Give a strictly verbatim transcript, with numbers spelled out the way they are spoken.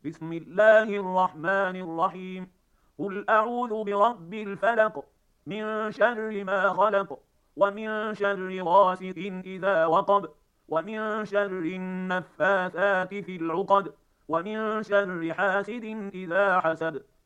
بسم الله الرحمن الرحيم. قل أعوذ برب الفلق من شر ما خلق ومن شر غاسق إذا وقب ومن شر النفاثات في العقد ومن شر حاسد إذا حسد